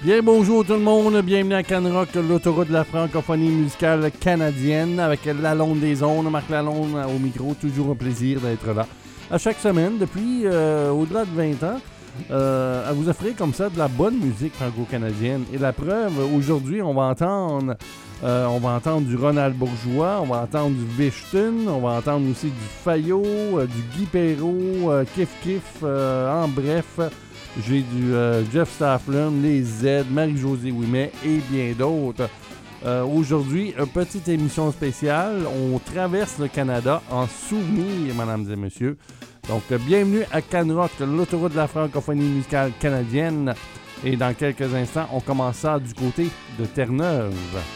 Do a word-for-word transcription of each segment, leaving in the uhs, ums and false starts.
Bien, bonjour tout le monde, bienvenue à Canrock, l'autoroute de la francophonie musicale canadienne, avec Lalonde des ondes, Marc Lalonde au micro, toujours un plaisir d'être là. À chaque semaine, depuis euh, au-delà de vingt ans, euh, à vous offrir comme ça de la bonne musique franco-canadienne. Et la preuve, aujourd'hui, on va entendre, euh, on va entendre du Ronald Bourgeois, on va entendre du Wichton, on va entendre aussi du Fayot, euh, du Guy Perrault, euh, Kif Kif, euh, en bref... J'ai du euh, Jeff Stafflin, les Z, Marie-Josée Ouimet et bien d'autres. Euh, aujourd'hui, une petite émission spéciale. On traverse le Canada en souvenir, mesdames et messieurs. Donc, euh, bienvenue à Canrock, l'autoroute de la francophonie musicale canadienne. Et dans quelques instants, on commence ça du côté de Terre-Neuve.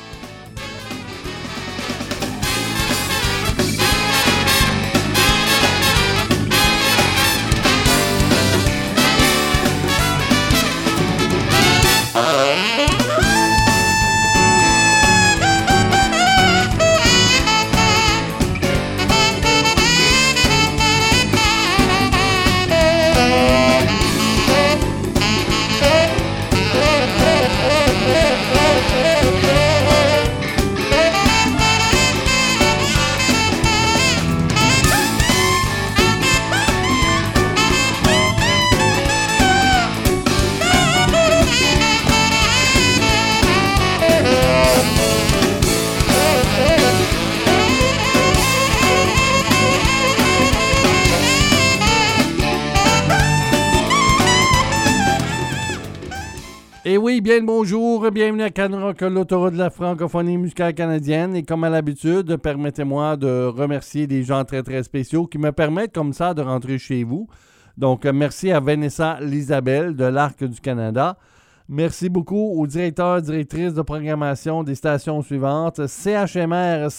Et oui, bien le bonjour, bienvenue à Canrock, l'autoroute de la francophonie musicale canadienne. Et comme à l'habitude, permettez-moi de remercier des gens très très spéciaux qui me permettent comme ça de rentrer chez vous. Donc, merci à Vanessa Lisabelle de l'Arc du Canada. Merci beaucoup aux directeurs, directrices de programmation des stations suivantes. C H M R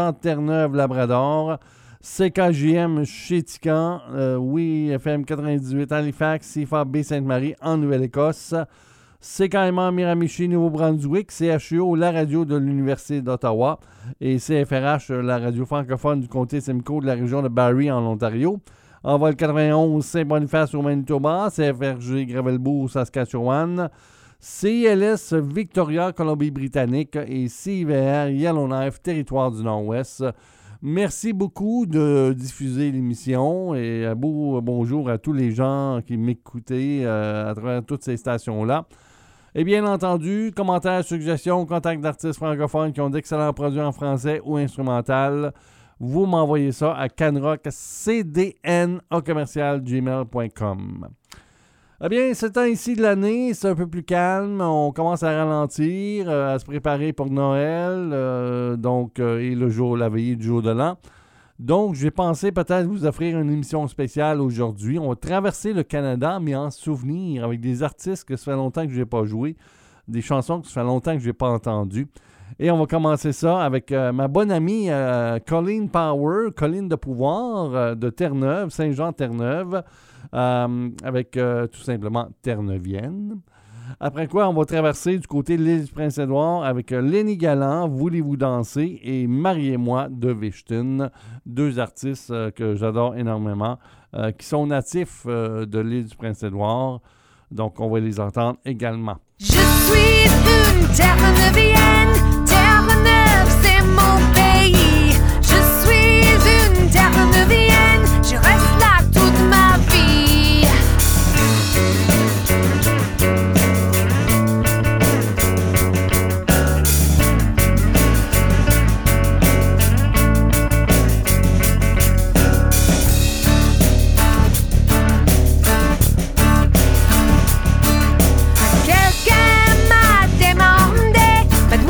Saint-Jean-Terre-Neuve-Labrador, C K J M Chétican, euh, oui, F M quatre-vingt-dix-huit Halifax, C F A B Sainte-Marie en Nouvelle-Écosse, C K M A Miramichi, Nouveau-Brunswick, C H U O, la radio de l'Université d'Ottawa et C F R H, la radio francophone du comté Simcoe de la région de Barrie en Ontario. Envol quatre-vingt-onze, Saint-Boniface au Manitoba, C F R G Gravelbourg au Saskatchewan, C I L S Victoria, Colombie-Britannique et C I V R Yellowknife, territoire du Nord-Ouest. Merci beaucoup de diffuser l'émission et un beau bonjour à tous les gens qui m'écoutaient euh, à travers toutes ces stations-là. Et bien entendu, commentaires, suggestions, contacts d'artistes francophones qui ont d'excellents produits en français ou instrumental, vous m'envoyez ça à canrockcdn au commercial gmail point com. Eh bien, ce temps-ci de l'année, c'est un peu plus calme. On commence à ralentir, euh, à se préparer pour Noël, euh, donc, euh, et le jour, la veillée du jour de l'an. Donc, j'ai pensé peut-être vous offrir une émission spéciale aujourd'hui. On va traverser le Canada, mais en souvenir, avec des artistes que ça fait longtemps que je n'ai pas joué, des chansons que ça fait longtemps que je n'ai pas entendues. Et on va commencer ça avec euh, ma bonne amie euh, Colleen Power, Colleen de Pouvoir, euh, de Terre-Neuve, Saint-Jean-Terre-Neuve, euh, avec euh, tout simplement Terre-Neuvienne. Après quoi, on va traverser du côté de l'île du Prince-Édouard avec euh, Lenny Galland, Voulez-vous danser, et Mariez-moi de Wichton, deux artistes euh, que j'adore énormément, euh, qui sont natifs euh, de l'île du Prince-Édouard. Donc, on va les entendre également. Je suis une Terre-Neuvienne, Terre-Neuve, c'est mon pays. Je suis une Terre-Neuvienne, je reste là toute ma vie. Quelqu'un m'a demandé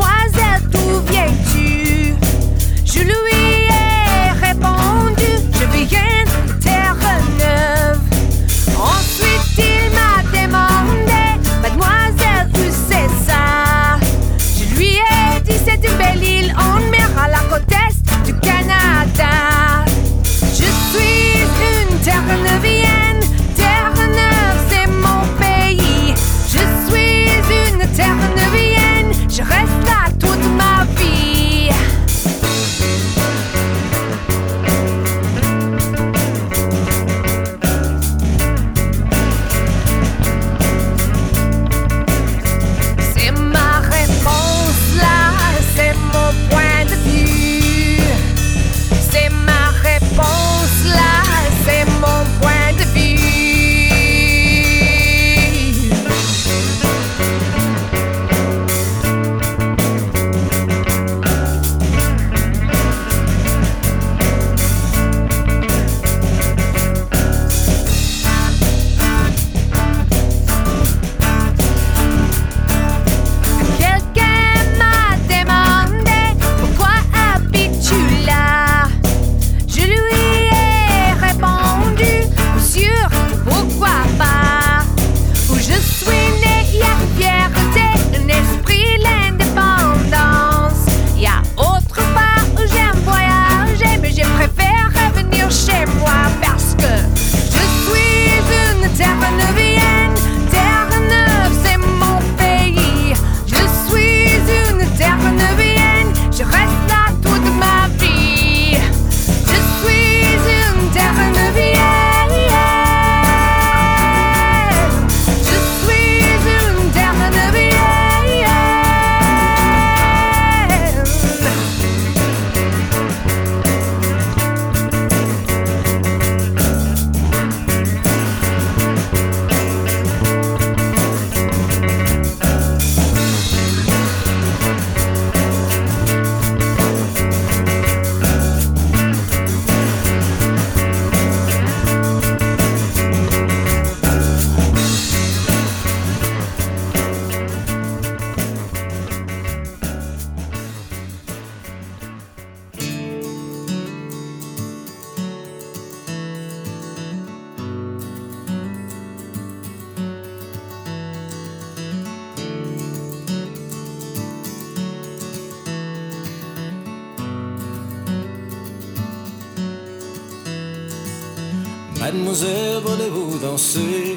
Mademoiselle, voulez-vous danser?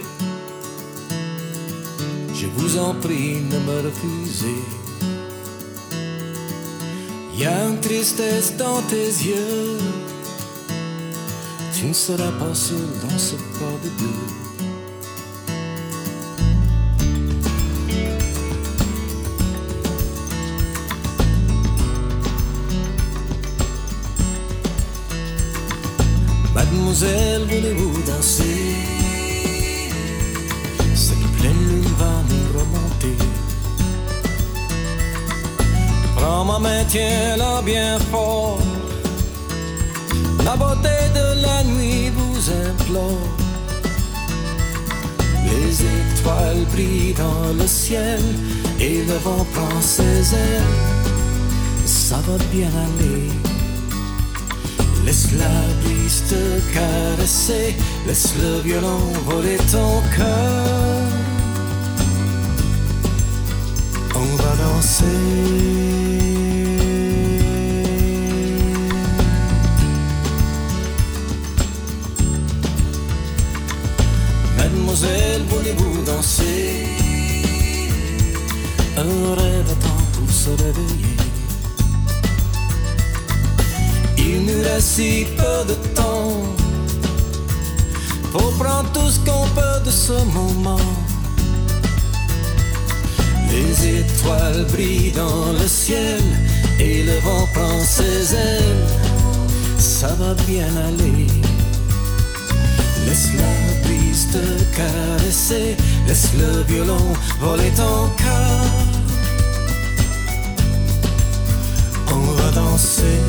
Je vous en prie, ne me refusez. Y a une tristesse dans tes yeux. Tu ne seras pas seul dans ce corps de deux. Mademoiselle, voulez-vous danser? Cette pleine lune va nous remonter. Prends ma main, tiens-la bien fort. La beauté de la nuit vous implore. Les étoiles brillent dans le ciel et le vent prend ses ailes. Ça va bien aller. Laisse la brise te caresser, laisse le violon voler ton cœur. On va danser. Mademoiselle, voulez-vous danser? Un rêve attend pour se réveiller. Il nous reste si peu de temps pour prendre tout ce qu'on peut de ce moment. Les étoiles brillent dans le ciel et le vent prend ses ailes. Ça va bien aller. Laisse la brise te caresser, laisse le violon voler ton cœur. On va danser.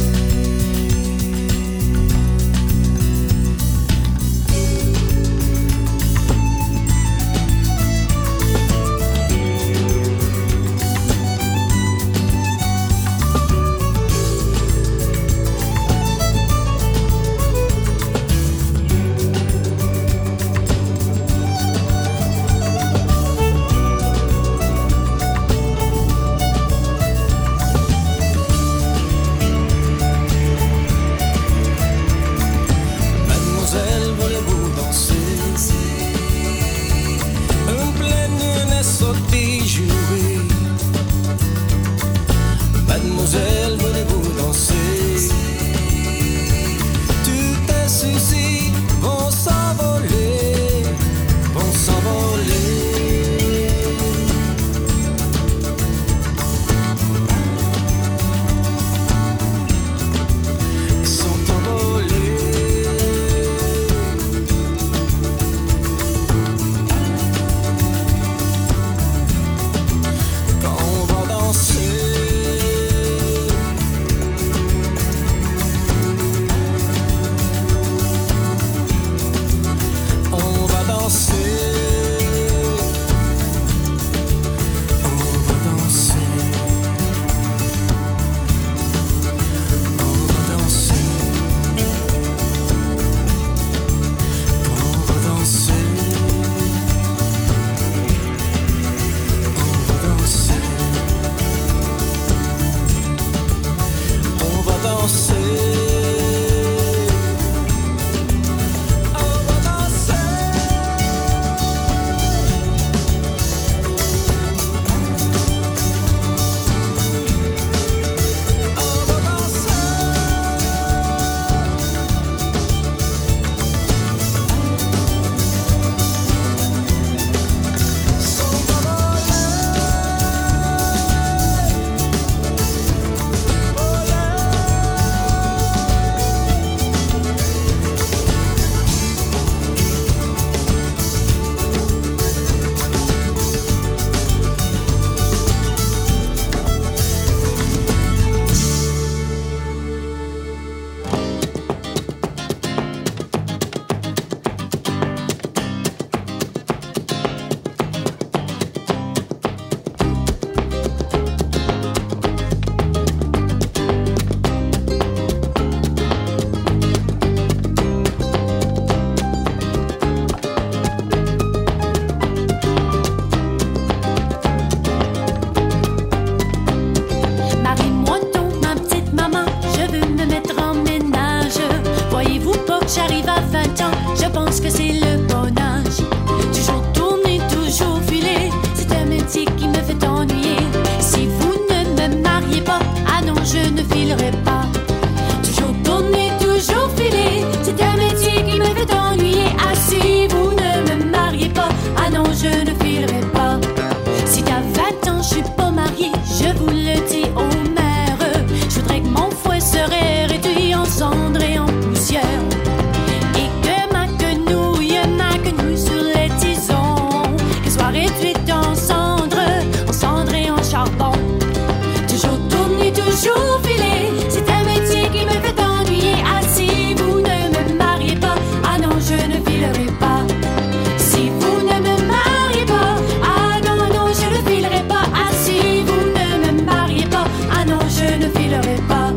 charbon. Toujours tourner, toujours filer, c'est un métier qui me fait ennuyer. Ah, si vous ne me mariez pas, ah non, je ne filerai pas. Si vous ne me mariez pas, ah non, non, je ne filerai pas. Ah, si vous ne me mariez pas, ah non, je ne filerai pas.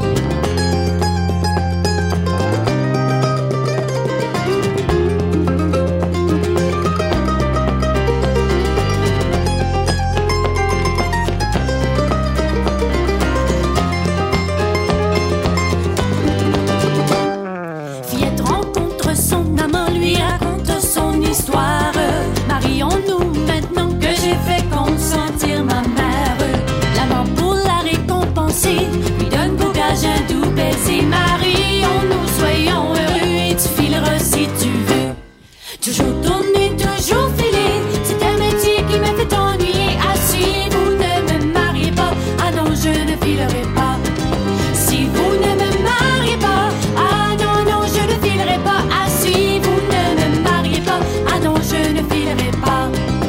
Histoire. Marions-nous maintenant que j'ai fait consentir ma mère. L'amant pour la récompenser lui donne pour gage un doux baiser. Marions-nous, soyons heureux et tu fileras si tu veux. Toujours tourner, toujours filer, c'est un métier qui me fait ennuyer. Ah, si vous ne me mariez pas, ah non, je ne filerai pas. Si vous ne me mariez pas, ah non, non, je ne filerai pas. Ah, si vous ne me mariez pas, ah non, je ne filerai pas.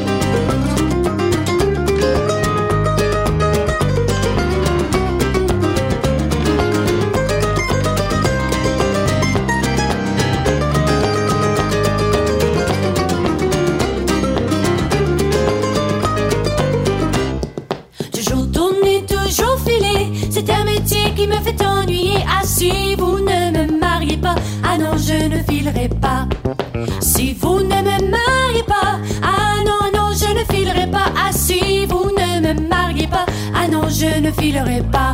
Toujours tourner, toujours filer, c'est un métier qui me fait ennuyer. Ah, si vous ne me mariez pas, ah non, je ne filerai pas. Si vous ne me mariez pas, ah non, non, je ne filerai pas. Ah, si vous ne me mariez pas, ah non, je ne filerai pas.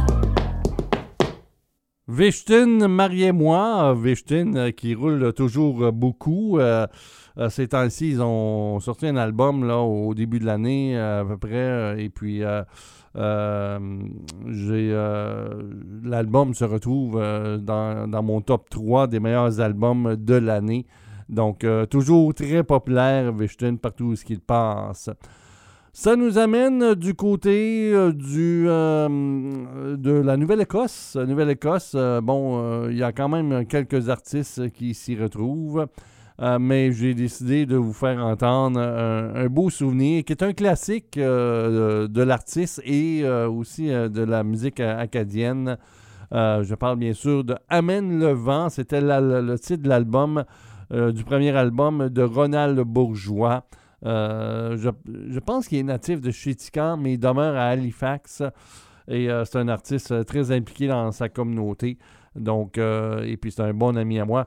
Vichten, mariez-moi. Vichten euh, qui roule toujours euh, beaucoup. Euh, euh, ces temps-ci, ils ont sorti un album là, au début de l'année euh, à peu près. Euh, et puis, euh, euh, j'ai, euh, l'album se retrouve euh, dans, dans mon top trois des meilleurs albums de l'année. Donc, euh, toujours très populaire, Vichten, partout où il passe. Ça nous amène du côté euh, du, euh, de la Nouvelle-Écosse. Nouvelle-Écosse, euh, bon, il euh, y a quand même quelques artistes qui s'y retrouvent, euh, mais j'ai décidé de vous faire entendre un, un beau souvenir qui est un classique euh, de, de l'artiste et euh, aussi euh, de la musique acadienne. Euh, je parle bien sûr de Amène le vent. C'était la, la, le titre de l'album, euh, du premier album de Ronald Bourgeois. Euh, je, je pense qu'il est natif de Chéticamp, mais il demeure à Halifax. Et euh, c'est un artiste très impliqué dans sa communauté. Donc, euh, et puis c'est un bon ami à moi.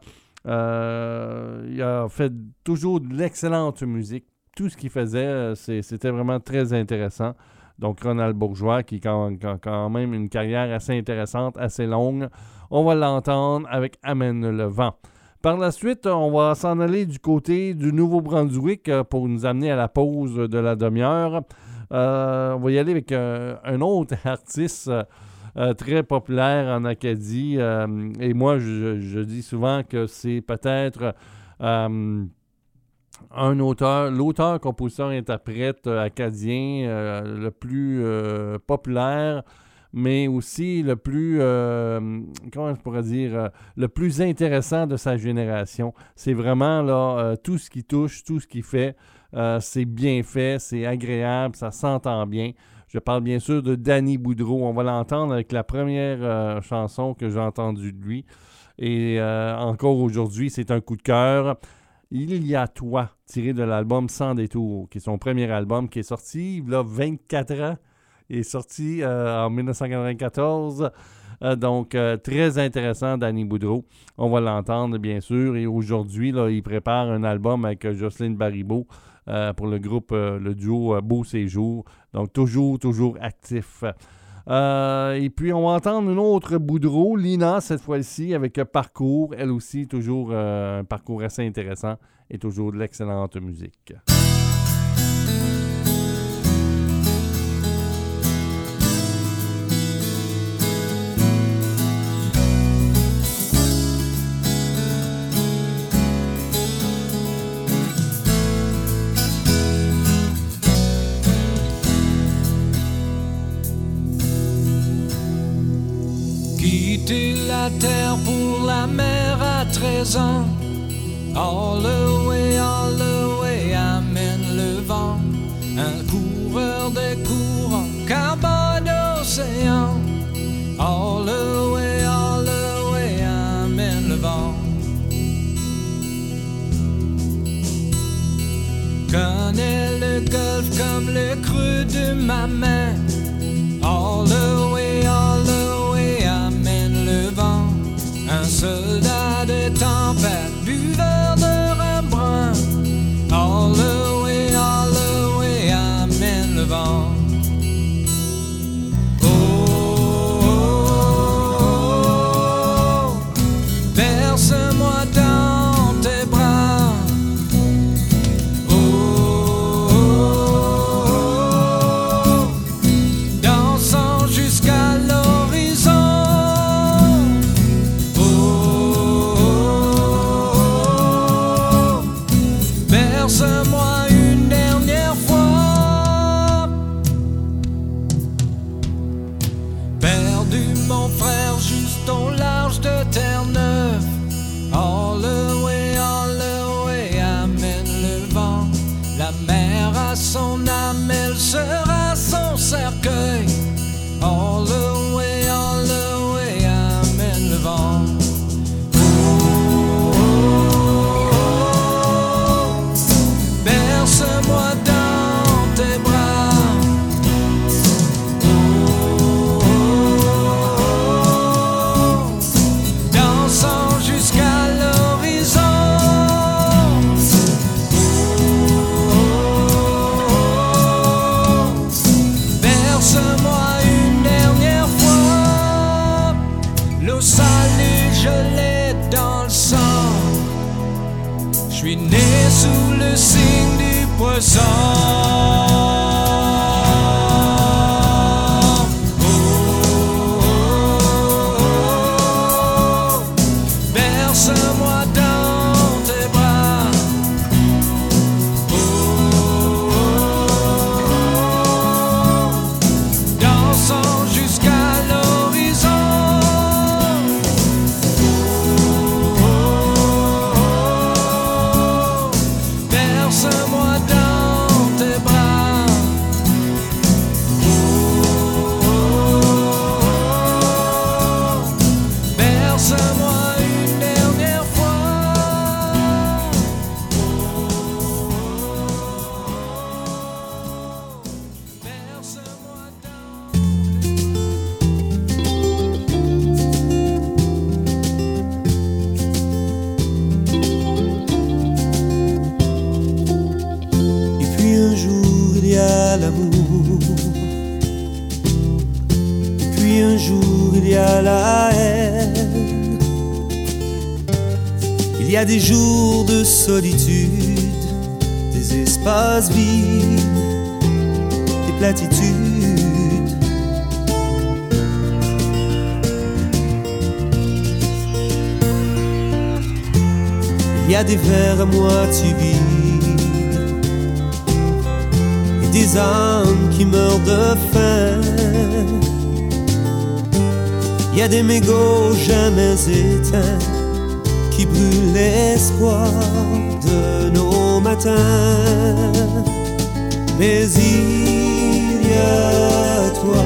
Euh, il a fait toujours de l'excellente musique. Tout ce qu'il faisait, c'est, c'était vraiment très intéressant. Donc, Ronald Bourgeois, qui a quand, quand même une carrière assez intéressante, assez longue. On va l'entendre avec Amène le vent. Par la suite, on va s'en aller du côté du Nouveau-Brunswick pour nous amener à la pause de la demi-heure. Euh, on va y aller avec euh, un autre artiste euh, très populaire en Acadie. Euh, et moi, je, je dis souvent que c'est peut-être euh, un auteur, l'auteur, compositeur, interprète acadien euh, le plus euh, populaire, mais aussi le plus, euh, comment je pourrais dire, euh, le plus intéressant de sa génération. C'est vraiment là, euh, tout ce qui touche, tout ce qu'il fait, euh, c'est bien fait, c'est agréable, ça s'entend bien. Je parle bien sûr de Danny Boudreau. On va l'entendre avec la première euh, chanson que j'ai entendue de lui. Et euh, encore aujourd'hui, c'est un coup de cœur. Il y a toi, tiré de l'album Sans détour, qui est son premier album, qui est sorti il y a vingt-quatre ans. Il est sorti euh, en dix-neuf cent quatre-vingt-quatorze. Euh, donc, euh, très intéressant, Danny Boudreau. On va l'entendre, bien sûr. Et aujourd'hui, là, il prépare un album avec euh, Jocelyne Baribeau euh, pour le groupe, euh, le duo euh, Beau Séjour. Donc, toujours, toujours actif. Euh, et puis, on va entendre une autre Boudreau, Lina, cette fois-ci, avec euh, Parcours. Elle aussi, toujours euh, un parcours assez intéressant et toujours de l'excellente musique. Quitter la terre pour la mer à treize ans. All the way, all the way, amène le vent. Un coureur des courants. la main. All the way, all the way, amène le vent. Un soldat de tempête, buveur de rhum brun. All the way, all the way, amène le vent. Oh, oh, oh, berce-moi dans tes bras. Oh, oh, oh, dansant jusqu'à l'horizon. Oh, oh, oh, berce-moi une dernière fois. Perdu mon frère juste au large de Terre-Neuve. All the way, all the way, amène le vent. La mer a son âme, elle sera son cercueil. All the way, all the way, amène le vent. Oh, oh, oh, berce-moi dans tes bras. Oh, oh, oh, dansant jusqu'à l'horizon. Oh, oh, oh, berce-moi une dernière fois. L'eau salée, je l'ai dans le sang. Je suis né sous le signe du poisson. Oh, oh, oh, berce-moi dans tes bras. Oh, oh, oh, dansant jusqu'à l'horizon. Oh, oh, oh, berce-moi dans tes bras. Oh, oh, oh, berce-moi une dernière fois. Oh, oh, oh, berce-moi dans. Et puis un jour il y a l'amour. Et puis un jour il y a la haine. Il y a des jours de solitude, des espaces vides, des platitudes. Il y a des verres à moitié vides et des âmes qui meurent de faim. Il y a des mégots jamais éteints qui brûlent l'espoir de nos matins. Mais il y a toi,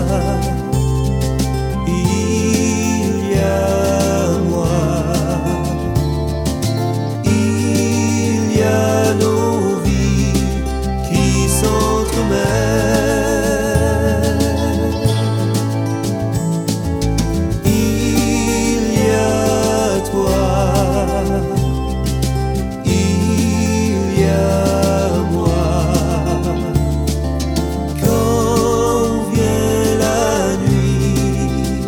il y a moi, il y a nos vies qui s'entremêlent. Il y a toi, il y a moi. Quand vient la nuit,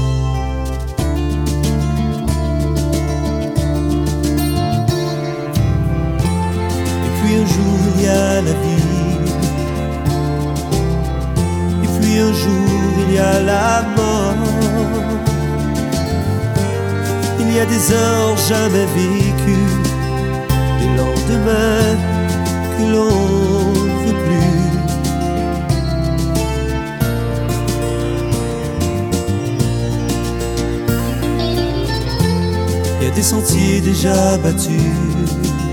et puis un jour il y a la vie, et puis un jour il y a la mort. Il y a des heures jamais vécues, des lendemains que l'on ne veut plus. Il y a des sentiers déjà battus,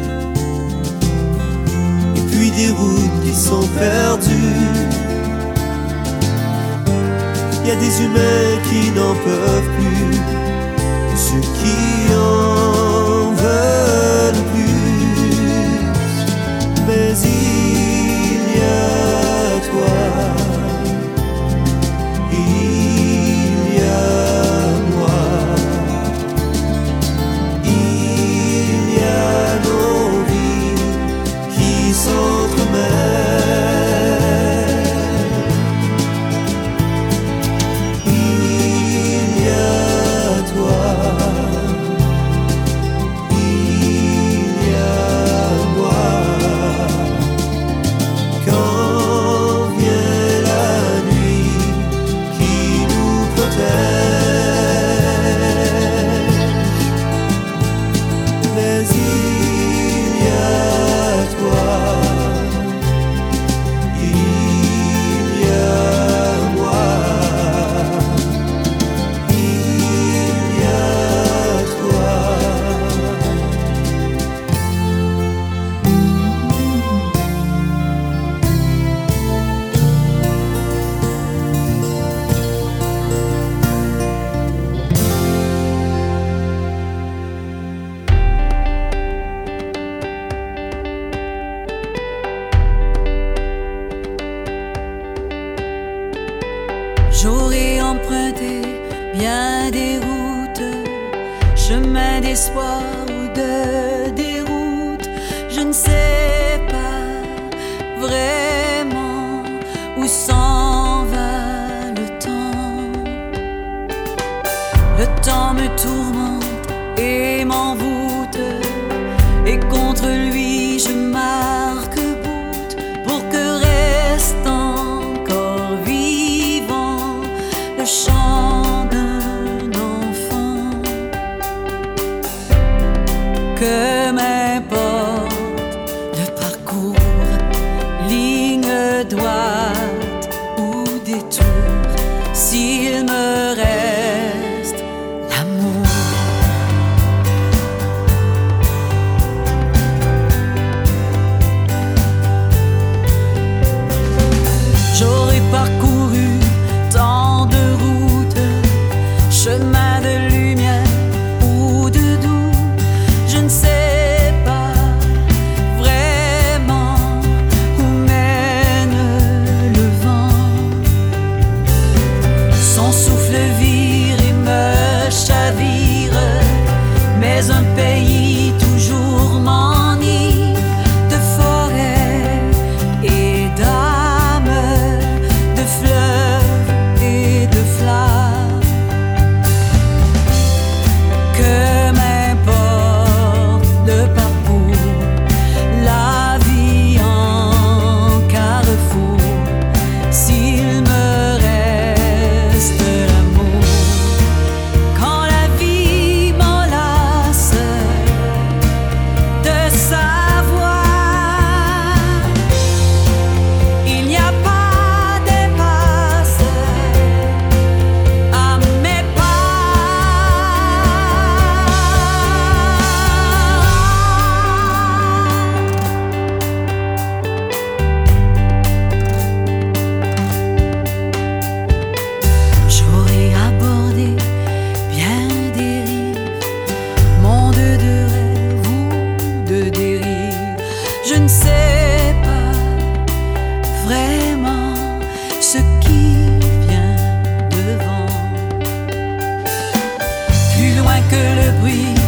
et puis des routes qui sont perdues. Il y a des humains qui n'en peuvent plus, et ceux qui en veulent plus. Mais il y a toi, J'aurais emprunté bien des routes, chemin d'espoir ou de déroute. Je ne sais pas vraiment où s'en va le temps. Le temps me tourmente et m'envoûte, et contre lui je marque bout pour que reste encore vivant le chant d'un enfant. Que m'importe le parcours, ligne droite ou détour, s'il me reste l'amour. J'aurais parcouru tant de routes, chemin de lumière ou de doute. Je ne sais pas vraiment où mène le vent. Son souffle vire et me chavire, mais un pays toujours m'enivre de forêt et d'âme, de fleuves et de flammes. Que m'importe le parcours, la vie en carrefour, s'il me reste l'amour. Quand la vie m'enlace de savoir, il n'y a pas d'impasse à mes pas. J'aurais abordé bien des rives, monde de rêve ou de dérive. Je ne sais pas vraiment ce qui vient devant. Plus loin que le bruit